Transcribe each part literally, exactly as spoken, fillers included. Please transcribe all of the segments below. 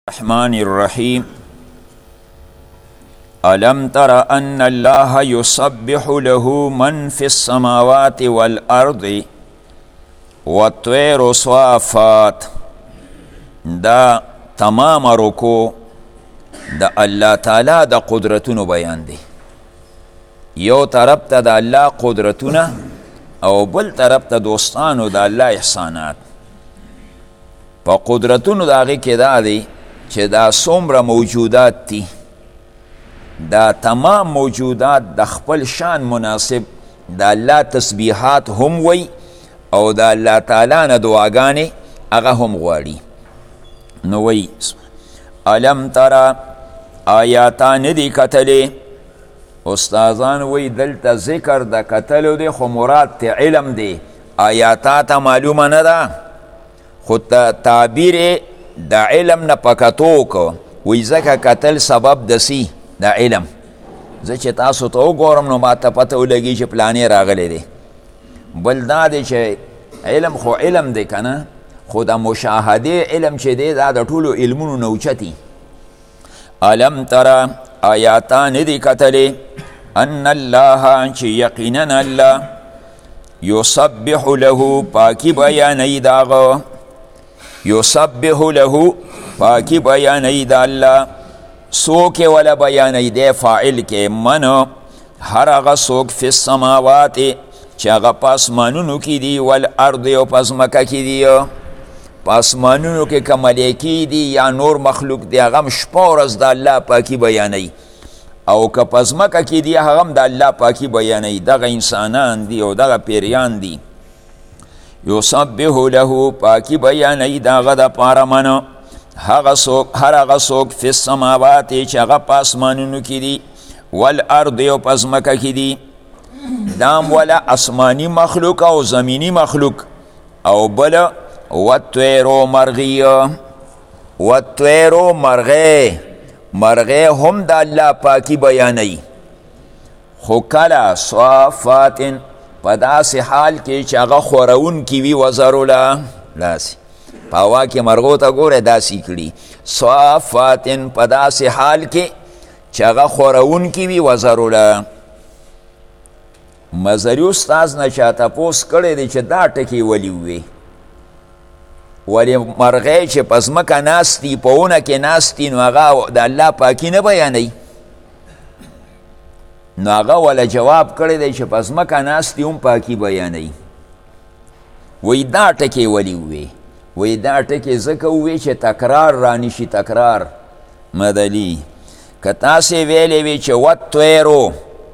الرحمن الرحيم ألم تر أن الله يسبح له من في السماوات والأرض والطير صافات. دا تمام رکو دا الله تعالی دا قدرتونو بیان دی. یو طرف ته دا الله قدرتونه او بل طرف ته دوستانو دا الله احسانات. په قدرتونو دا غي کې دا دی چې دا څومره موجودات دي، دا تمام موجودات د خپل شان مناسب د الله تسبیحات هم وی او د الله تعالی نه دعاګانې هغه هم غواړي. نو وی الم ترى آیاتا ندی کتلی. استازان وی دلته ذکر د کتلو دی خو مراد ته علم دی، آیاتا ته معلومه نه ده خو تعبیر د علم نه پکتو کو وی ځکه کتل سبب دسی د علم. زه چې تاسو ته وګورم نو ما ته پته ولګي چې پلانې راغلی دی. بل دا دی چې علم خو علم دی که نه، خو د مشاهدې علم چې دی دا د ټولو علمونو نه اوچتي. الم تره آیاتا ندی کتلی ان الله چې یقینا الله یسبح له پاکی بیانی داغه، یسبح له پاکی بیانی دا الله. سوک ولا بیانی دی فاعل کې منو هر هغه سوک فی السماوات چې هغه په اسمانونو کې دي والارض او په ځمکه کې دي. په اسمانونو کې که ملایکې دي یا نور مخلوق دی هغه هم شپه ورځ د الله پاکي بیانوي، او که په ځمکه کې دي هغه هم د الله پاکي بیانوي. دغه انسانان دي او دغه پیریان دي. یسبح له پاکی بیانی داغه د پاره منو هغه څوک هر هغه څوک فی السماوات چې هغه په اسمانونو کې دي والارض او په ځمکه کې دي. دام ولا اسمانی مخلوق او زمینی مخلوق او بل والطیرو مرغی والطیرو مرغی مرغی هم د الله پاکی بیانی. خو کله صافات په داسې حال کې چې هغه خورون کې وي وزروله داسې په هوا کې مرغو ته ګوره داسې کړي. صافات په داسې حال کې چې هغه خورون کې وي وزروله. مزري استاز نه چا تپوس کړی دی چې دا ټکي ولي ووی، ولې مرغۍ چې په ځمکه ناست دي په ونه کې ناست دي نو هغه د الله پاکي نه بیانوي؟ نو هغه ولا جواب کړی دی چې په ځمکه ناست دي هم پاکي بیانوي. وی دا ټکې ولې ووی؟ وی دا ټکې ځکه ووی چې تکرار رانشي. تکرار مدلي که تاسې ویلې وی چې والطیرو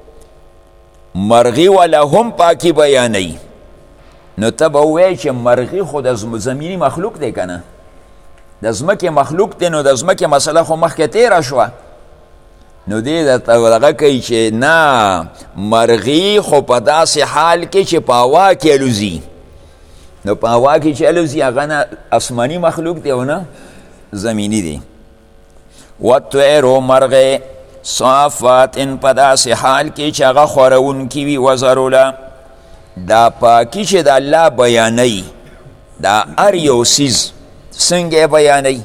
مرغي ولا هم پاکي بیانوي نو ته به ووایې چې مرغي خو د زمیني مخلوق دی که نه، د ځمکې مخلوق دی، نو د ځمکې مسله خو مخکې تیره شوه. نو دی دغه کوي چې نه مرغي خو په داسې حال کې چې په هوا کې الوزي. نو په هوا کې چې الوزي هغه نه اسماني مخلوق دی او نه زمینی دی. والطیرو مرغی صافات په داسې حال کې چې هغه خورونکي وي وزروله. دا پاکی چې د الله بیانوي دا هر یو څیز څنګه بیانوي؟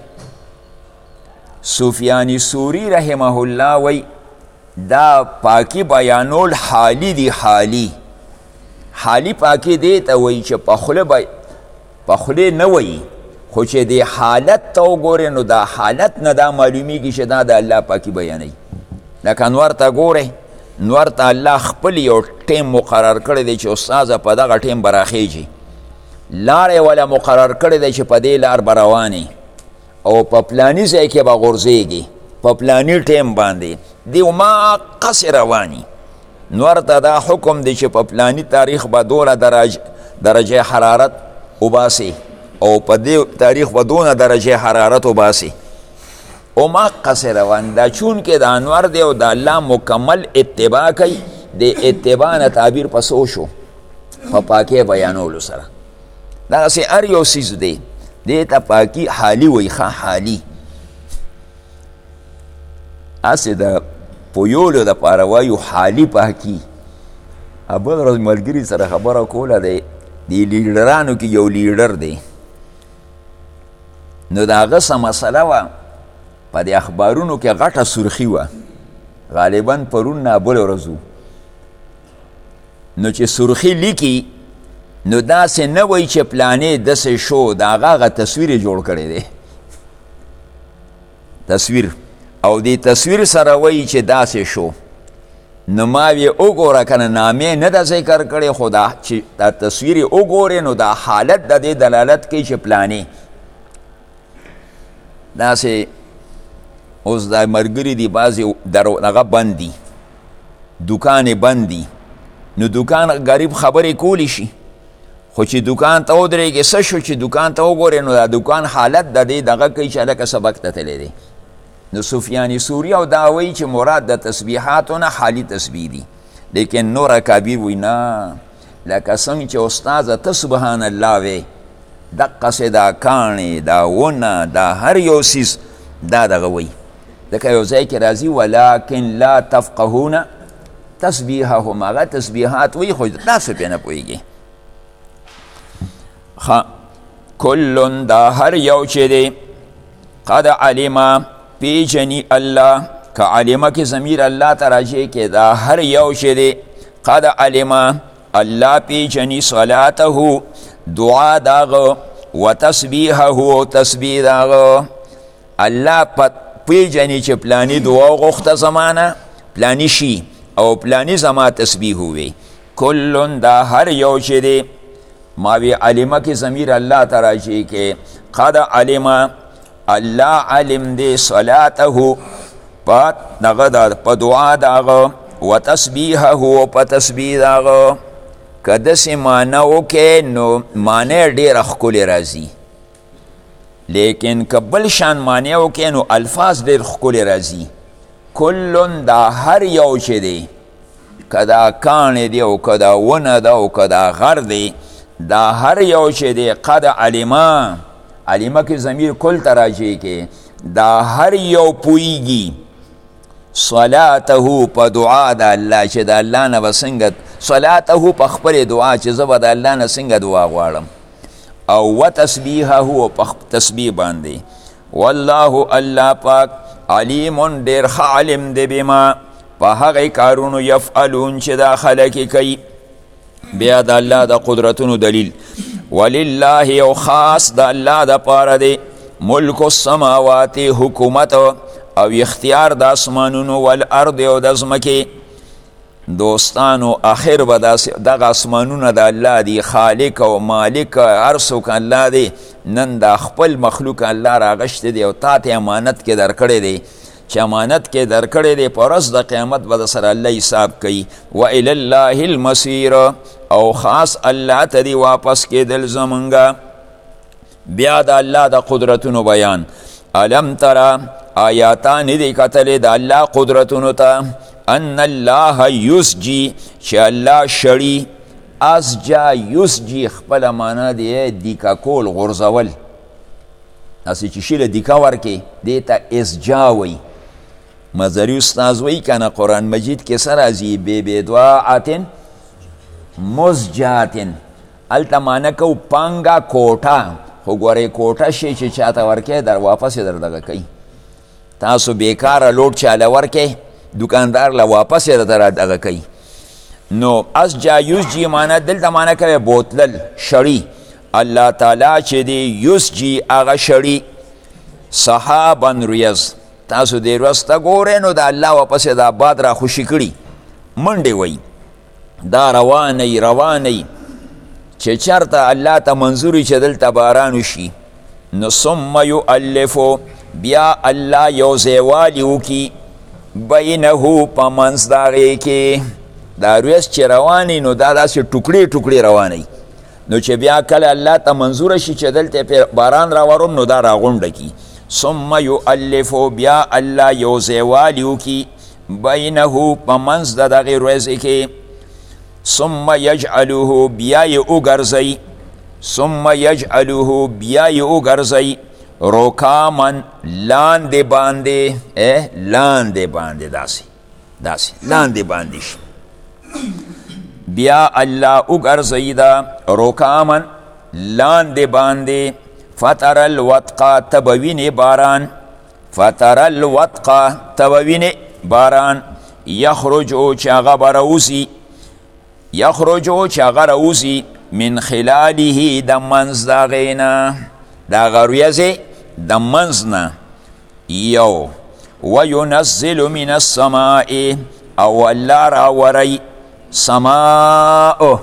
سفیان ثوری رحمه الله وی دا پاکی بیانول حالی دی. حالی حالی پاکی دی ته وی چې په خوله بی په خوله نه وی، خو چې دی حالت ته وګورې نو دا حالت نه دا معلومیږي چې دا د الله پاکی بیانوي. لکه انور ته ګورې، نور ته الله خپل یو ټیم مقرر کړی دی چې استاذه په دغه ټیم به راخیږي، لارې ولا مقرر کړی دی چې په دې لار به روانې او په پلاني ځای کې به غورځېږي په پلاني ټیم باندې دی ما قصې رواني. نور ته دا حکم دی چې په پلاني تاریخ به دونه درجه درجه حرارت وباسي او په دې تاریخ به دونه درجه حرارت وباسي او ما قصې روان. دا چون کې د انور دی او د الله مکمل اتباع کوي، د اتباع نه تعبیر پس وشو په پاکۍ بیانولو سره. دغسې هر یو څیز دی دی ته پاکی حالی وی. ښه حالی هسې د پویولو دپاره وایو حالی پاکی. بل ورځ ملګري سره خبره کوله دی د لیډرانو کې یو لیډر دی نو د هغه څه مسله وه په دې اخبارونو کې غټه سرخي وه غالبا پرون نه بله ورځ نو چې سرخي لیکي نو داسې نه وایي چې پلانې داسې شو د هغه هغه تصویر یې جوړ کړی دی تصویر او دې تصویر سره وایي چې داسې شو نو ما وی وګوره که نه نامې نه ده ذکر کړې خو دا چې دا تصویر یې وګورې نو دا حالت د دې دلالت کوي چې پلانې داسې اوس دا ملګري دي بعضې دغه بند دي دوکان یې بند دي نو دوکان غریب خبرې کولی شي خو چې دوکان ته ودرېږي څه شو چې دوکان ته وګورې نو دا دوکان حالت د دې دغه کوي چې هلکه سبق ته تللی دی نو سفیان ثوری او دا وایي چې مراد د تسبیحاتو نه حالي تسبیح دي لیکن نور اکابر وایي نه لکه څنګه چې استاذه ته سبحان الله وې دقسې دا کاڼې دا ونه دا هر یو څیز دا دغه وایي ځکه یو ځای کې راځي ولکن لا تفقهون تسبیحهم هغه تسبیحات وایي خو تاسو پرې نه پوهېږئ کلون دا هر یو چې دی قد علما پیجنی الله که علمه که ضمیر الله ته راجع کې دا هر یو چې دی قد علما الله پیجنی صلاته دعا داغه و تسبیحه تسبیح داغه الله پیجنی چې پلانی دعا غوښته زمانه پلانی شي او پلانی زما تسبیح وي کلون دا هر یو چې دی ما وی علمه کی ضمیر الله تراجی کے قد علمه الله علم دی صلاته پا دغه په دعا دغه و تسبیحه په تسبیح دغه کده سی معنی وکې نو معنی ډېر ښکلی راځي لیکن کبل شان معنی وکې نو الفاظ ډېر ښکلی راځي کلون دا هر یو چې دی که دا کاڼې دی او که دا ونه ده او که دا غر دی دا هر یو چې دی قد علما علما کې ضمیر کل تراجع کې دا هر یو پویږي صلاته په دعا د الله چې د الله نه به څنګه صلاته په خپل دعا چې زه به د الله نه څنګه دعا غواړم او و تسبیحه په تسبیح باندې والله الله پاک علیم ډېر ښه علم دی بما په هغې کارونو یفعلون چې دا خلک کوي بیا د الله د قدرتونو دلیل ولله یو خاص د الله د پاره دی ملک السماوات حکومت او اختیار د اسمانونو والارض او د ځمکې دوستانو آخر به دغه اسمانونه د الله دی خالق او مالک هر څوک الله دی نن د خپل مخلوق الله راغشتی دی او تا ته امانت کې درکړی دی چې امانت کې درکړی دی په ورځ د قیامت به د سره الله حساب کوي و الی الله المصیر او خاص الله ته دی واپس کېدل زمونږه بیا د الله د قدرتونو بیان الم ترى آیاتان دی کتلې د الله قدرتونو ته ان الله یسجی چې الله شړي اسجا یسجی خپل معنا دی دیکا کول غورځول اسی چې شي له دیکا ورکې دی ته اسجا وی مزری استاذ وی کنه قرآن مجید کې سره ازی بی بی دعاتن مزجاتن الته معنی کو پانګه کوټه خو ګورې کوټه شي چې چاته ورکې در واپس در دغه کوي تاسو بیکاره لوټ چاله ورکې دکاندار له واپس در دغه کوي نو از جایوز جی معنی دلته معنی کوي بوتلل شړی الله تعالی چې دی یوس جی هغه شړی صحابا ریاض تاسو دې ورځ ته ګورئ نو د الله واپس د باد را خوشي کړي منډې وی دا روانې روانې چې چرته الله ته منظوري چې دلته باران وشي نو ثم یؤلفو بیا الله یو ځایوالی وکړي بینه په منځ د هغې کې دا ورځ چې روانې نو دا داسې ټوکړې ټوکړې روانې نو چې بیا کله الله ته منظوره شي چې دلته باران راوروم نو دا راغونډه کي ثم یؤلفو بیا الله یو ځایوالی وکړي بینه په منځ د دغې ورځې کې ثم یجعله بیا یې وګرځئ ثم یجعله بیا یې وګرځئ رکامن لاندې باندې لاندې باندې داسې داسې لاندې باندې شي بیا الله وګرځئ دا رکامن لاندې باندې فتر الودقا ته به وینې باران فتر الودقه تبوینه باران یخرجو چې هغه به راوځي یخرجو چې هغه راوځي من خلاله د منځ د هغې نه د هغه وریځې د منځ نه یو وینزل من السماء او الله راوری سماء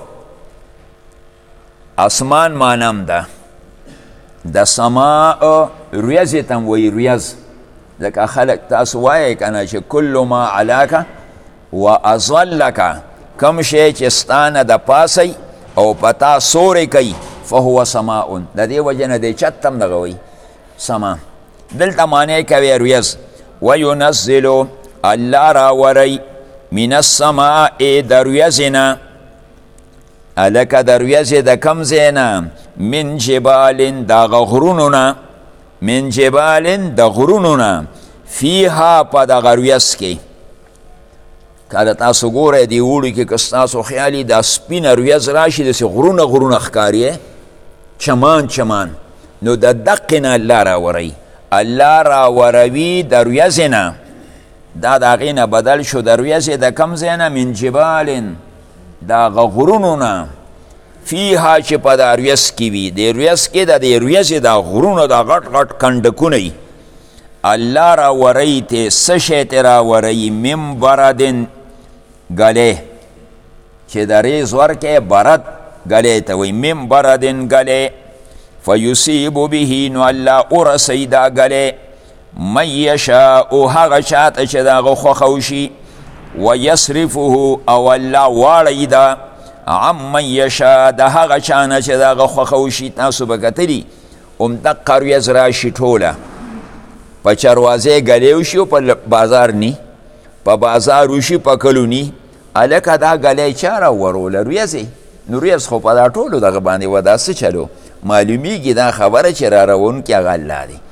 اسمان مانم ده د سماء ریاضی تم وی ریاض ځکه خلق تاسو وایئ کنه چې کل ما علاکه و اظلکه کم شی چې ستانه د پاسی او پتا سوری کوي فهو سماء د دې وجه نه دی چت هم دغه وی سما دلته معنی کوي ریاض وینزل الله راوری من السماء د ریاضې نه الکه د ریاضې د کم ځای نه من جبال د غرونو نه من جبال د غرونو نه فیها په دغه ریاض کې کله تاسو ګورئ دې اوړي کې که ستاسو خیالي دا سپینه ریاض راشي داسې غرونه غرونه ښکاري چمان چمان نو د دقې نه الله راوری الله راوروي د ریاضې نه دا د هغې نه بدل شو د ریاضې د کم ځای نه من جبال د هغه غرونو نه فیها چې په د ریاض کې وي د ریاض کې د دې ریاضې د غرونو د غټ غټ کنډکونه وي الله راوری ته څه شی ته راوری من بردن ګلې چې د ریز ورکې برد ګلې ته وایي من بردن ګلې فیصیب به نو الله ورسی دا ګلې من یشاء هغه چاته چې د هغه خوښه وشي ویصرفه او الله واړی دا عمن یشاء د هغه چا نه چې د هغه خوښه وشي تاسو به کتلي همدقه ریاض راشي ټوله په چروازې ګلې وشي په بازار نی په بازار وشي په کلونی هلکه دا ګلې چا راوروله ریاضې نو ریاض خو په دا ټولو دغه باندې و دا څه چلو معلومیږي دا خبره چې را روونکي هغه الله دی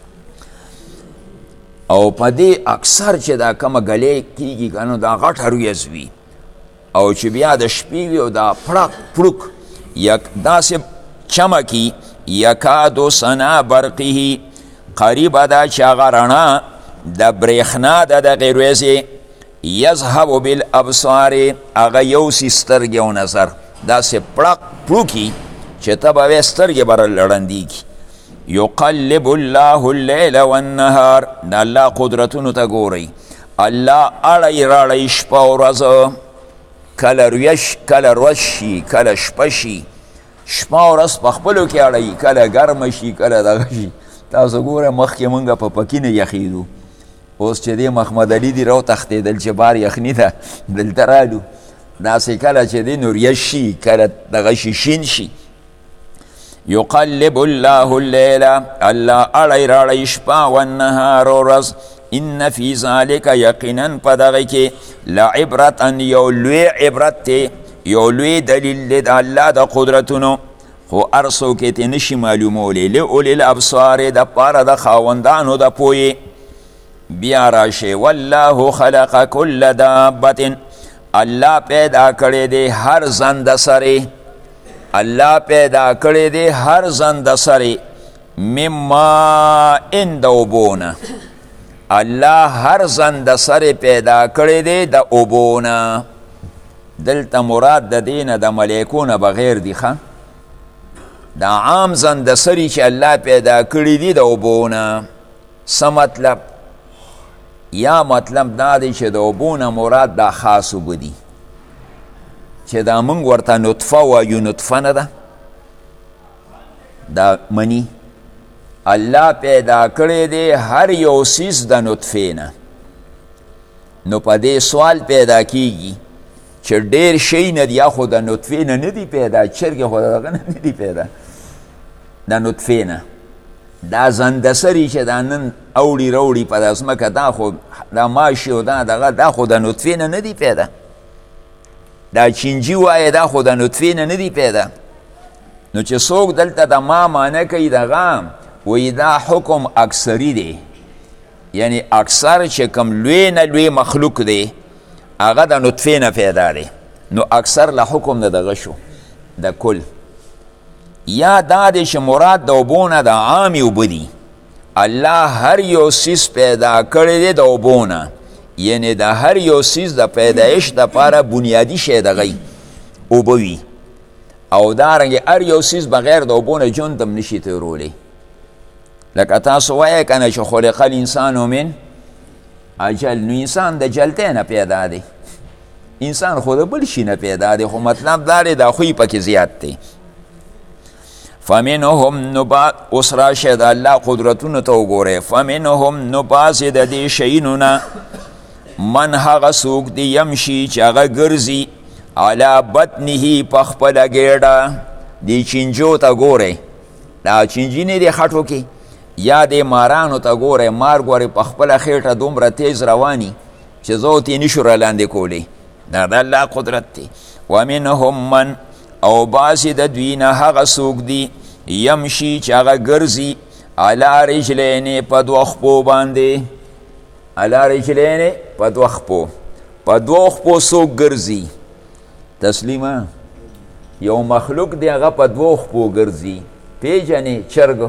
او په دې اکثر چې دا کومه ګلې کېږي که نو دا غټه ریاض وي او چې بیا د شپې وي او دا پړک پړک یک داسې چمکي یکادو سنا برقه قریبه ده چې هغه رڼا د برېښنا د دغې ریاضې یذهب بالابصار هغه یوسي سترګې او نظر داسې پړک پړوکي چې ته به وې سترګې به لړندېږي یقلب الله اللیل والنهار د الله قدرتونو ته ګورئ الله اړی راړی شپه او ورځ کله ریش کله ورځ شي کله شپه شي شپه او ورځ په خپلو کې اړی کله ګرمه شي کله دغه شي تاسو ګوره مخکې مونږ په پکینه یخېدو اوس چې دی محمد علي دي راوتښتېدل چې بار یخني ده دلته رالو داسې کله چې دی نو ریش شي کله دغه شي شین شي یقلب الله اللیل الله اړی راړی شپه والنهار ورځ ان فی ذلک یقینا په دغه کې لعبرتا یو لوی عبرت دی یو لوی دلیل دی د الله د قدرتونو خو هر څوک یې ترې نشي معلومولی لأولی الابصار دپاره د خاوندانو د پوهې بیا راشي والله خلق کل دابة الله پیدا کړی دی هر زنده سرې الله پیدا کړی دی هر زنده سرې من ماء د اوبو نه الله هر زنده سرې پیدا کړی دی د اوبو نه دلته مراد د دې نه د ملیکو نه بغیر دی ښه دا عام زنده سرې چې الله پیدا کړی دی د اوبو نه څه مطلب یا مطلب دا دی چې د اوبو نه مراد دا خاص اوبه دي چې دا موږ ورته نطفه وایو نطفه نه ده دا منی الله پیدا کړی دی هر یو څیز د نطفې نه نو په دې سوال پیدا کیږي چې ډېر شی نه دی یا خو د نطفې نه نه دی پیدا چرګې خو د دغه نه نه دی پیدا د نطفې نه دا زنده سري چې دا نن اوړي روړي په دا ځمکه دا خو دا ماشي او دا دغه دا خو د نطفې نه نه دی پیدا دا چینجي وایه دا خو د نطفې نه نه دی پیدا نو چې څوک دلته د ما معنی کوي دغه وی دا حکم اکثری دی یعنی اکثر چې کوم لوی نه لوی مخلوق دی هغه د نطفې نه پیدا دی نو اکثر له حکم د دغه شو د کل یا دا دی چې مراد د اوبو نه د عامې اوبه دي الله هر یو سیز پیدا کړی دی د اوبو نه، یعنی د هر یو سیز د پیدایش دپاره بنیادي شی دغی اوبه وي، او دارنګې هر یو سیز بغیر د اوبو نه ژوند هم نشي تیرولی. لکه تاسو وایه که نه چې خلق الانسان من اجل، نو انسان د جلتی نه پیدا دی، انسان خو د بل شي نه پیدا دی، خو مطلب دا دی دا خوی پکې زیات دی. فمنهم نو بعض اوس راشه د الله قدرتونو ته وګورئ، فمنهم نو بعضې د دې شیونو نه من هغه څوک دی یمشي چې هغه ګرځي علی بطنه په خپله ګېډه، دې چینجو ته ګورئ، دا چینجي نه دی خټو کې، یا دې مارانو ته ګورئ، مار ګورئ په خپله خېټه دومره تیز رواني چې زه ورته یې نشو رالاندې کولی، دا د الله قدرت دی. ومنهم من او بعضې د دوی نه هغه څوک دی یمشي چې هغه ګرځي علی رجلین په دوه خپو باندې، علی رجلین په دوه خپو، په دوه خپو څوک ګرځي؟ تسلیمه یو مخلوق دی هغه په دوه خپو ګرځي، پیژنې چرګ،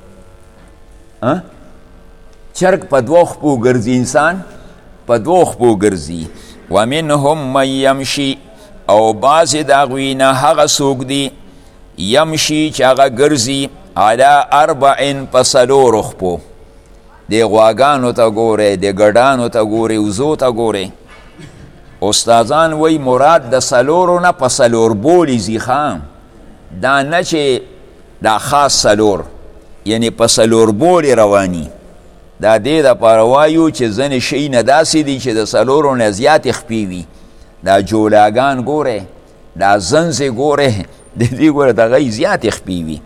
چرګ په دوه خپو ګرځي، انسان په دوه خپو ګرځي. ومنهم من یمشي او بعضې د هغوی نه هغه څوک دی یمشي چې هغه ګرځي علی اربعین په څلورو خپو، د غواګانو ته ګورئ، د ګډانو ته ګورئ، وزو ته ګورئ. استادان وی مراد د څلورو نه په څلور بولي ځي ښه، دا نه چې دا خاص څلور، یعنی په څلور بولي رواني. دا دې دپاره وایو چې ځینې شی نه داسې دي چې د څلورو نه زیاتې خپې وي، دا جولاګان ګورئ، دا زنځې ګورئ، د دې ګوره دغه زیاتې خپې وي.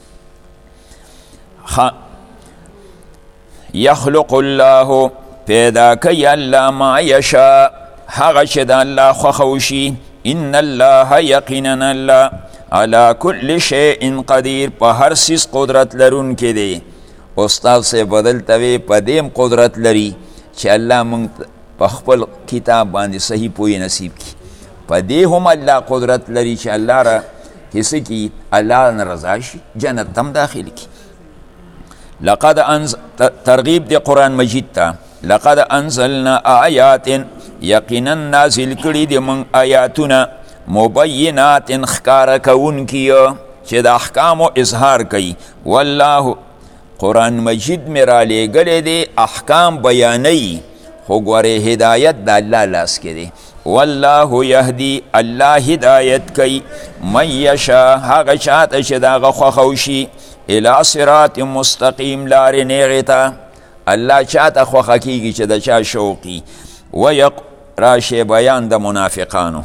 یخلق الله پیدا کوي الله ما یشاء هغه چې د الله خوښه وشي. ان الله یقینا الله علی کل شیء قدیر، په هر څیز قدرت لرونکی دی. استاد صاحب بدلته وی په دیم قدرت لري چې الله موږ په خپل کتاب باندې صحیح پوهې نصیب کړي، په دې هم الله قدرت لري چې الله را حصه کړي، الله نه رضا شي، جنت ته هم داخل کړي. لقد انز ترغیب دی قرآن مجید ته، لقد انزلنا آیات یقینا نازل کړي دي موږ آیاتونه مبینات ښکاره کوونکي چې د احکامو اظهار کوي. والله قرآن مجید مې رالیږلی دی احکام بیانوي، خو ګورې هدایت د الله لاس کې دی. والله یهدي الله هدایت کوي من یشاء هغه چاته چې د هغه خوښه وشي الی صراط مستقیم لارې نیغې ته. الله چاته خوښه کیږي چې د چا شوقي. ویق راشي بیان د منافقانو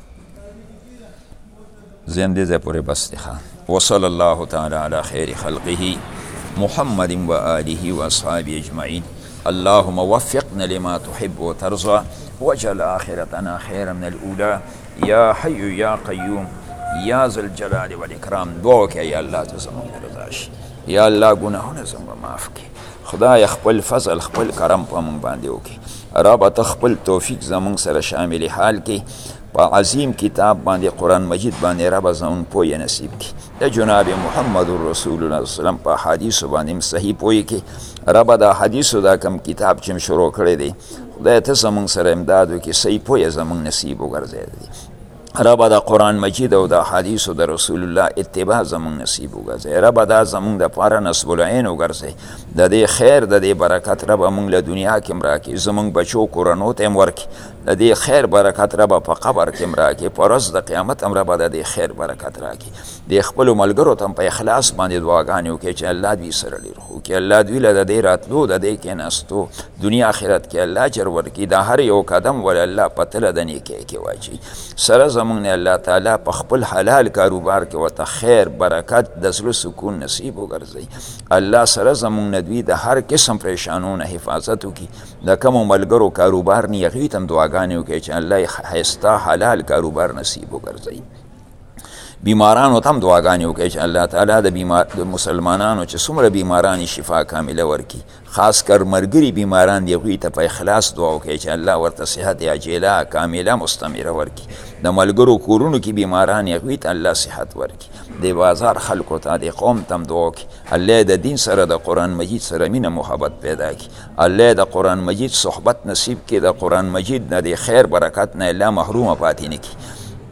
زنده ځای پورې بس دی ښه. وصلی الله تعالی علی خیر خلقه محمد و آله و اصحابه اجمعین. اللهم وفقنا لما تحب وترضى واجعل آخرتنا خيرا من الأولى يا حي يا قيوم يا ذا الجلال والإكرام. دعا کې یا الله ته زموږ رضا شي، یا الله ګناهونه زموږ معاف کړي، خدای خپل فضل خپل کرم په موږ باندې وکړي. رب ته خپل توفیق زموږ سره شامل حال کې، په عظیم کتاب باندې قرآن مجید باندې رب زموږ پوهې نصیب کړي، د جناب محمد رسول الله صلی الله علیه وسلم په حدیثو باندې صحیح پوهې کړي. رب دا حدیثو دا کم کتاب چې شروع کړی دی خدای ته زموږ سره امداد وکړي، صحیح پوهې زموږ نصیب وګرځوي. رب دا قرآن مجید او دا حدیث دا رسول الله اتباع زمون نصیب وګرځي. رب دا زمون د پاره نصب العین وګرځي، د دې خیر د دې برکت رب مونږ له دنیا کې مراکې، زمون بچو کورنو ته ورکي، د دې خیر برکت رب په قبر کې مراکې، په ورځ د قیامت هم رب د دې خیر برکت راکړي. د خپل ملګرو ته په اخلاص باندې دعاګانې وکړي چې الله دوی سره ډېر خو کې، الله دوی له د دې راتلو د دې کېناستو دنیا آخرت کې الله اجر ورکړي، د هر یو قدم ول الله په تله د نیکۍ کې واچي. سره زمونږ نه الله تعالی په خپل حلال کاروبار کې ورته خیر برکت د زړه سکون نصیب وګرځي. الله سره زمونږ نه دوی د هر قسم پریشانونو حفاظت وکړي، د کومو ملګرو کاروبار نه هغوی ته هم دعاګانې وکړي چې الله یې ښایسته حلال کاروبار نصیب وګرځي. بیمارانو ته هم دعاګانې وکړي چې الله تعالی د بیمار د مسلمانانو چې څومره بیماران شفا کامله ورکړي، خاص کر مرګري بیماران دي هغوی ته په اخلاص دعا وکړي چې الله ورته صحت عاجله کامله مستمره ورکړي. د ملګرو کورونو کې بیماران یې هغوی ته الله صحت ورکړي د بازار خلکو ته د قوم ته هم دعا وکړي الله د دین سره د قرآن مجید سره مینه محبت پیدا کړي الله د قرآن مجید صحبت نصیب کړي د قرآن مجید نه د خیر برکت نه الله محرومه پاتې نه کړي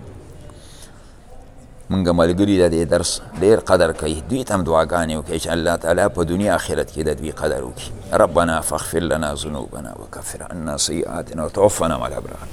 مونږ ملګري د دې درس ډېر قدر کوي دوی ته هم دعاګانې وکړئ چې الله تعالی په دنیا آخرت کې د دوی قدر وکړي ربنا فاغفر لنا ذنوبنا وکفر عنا سیئاتنا وتوفنا مع الابرار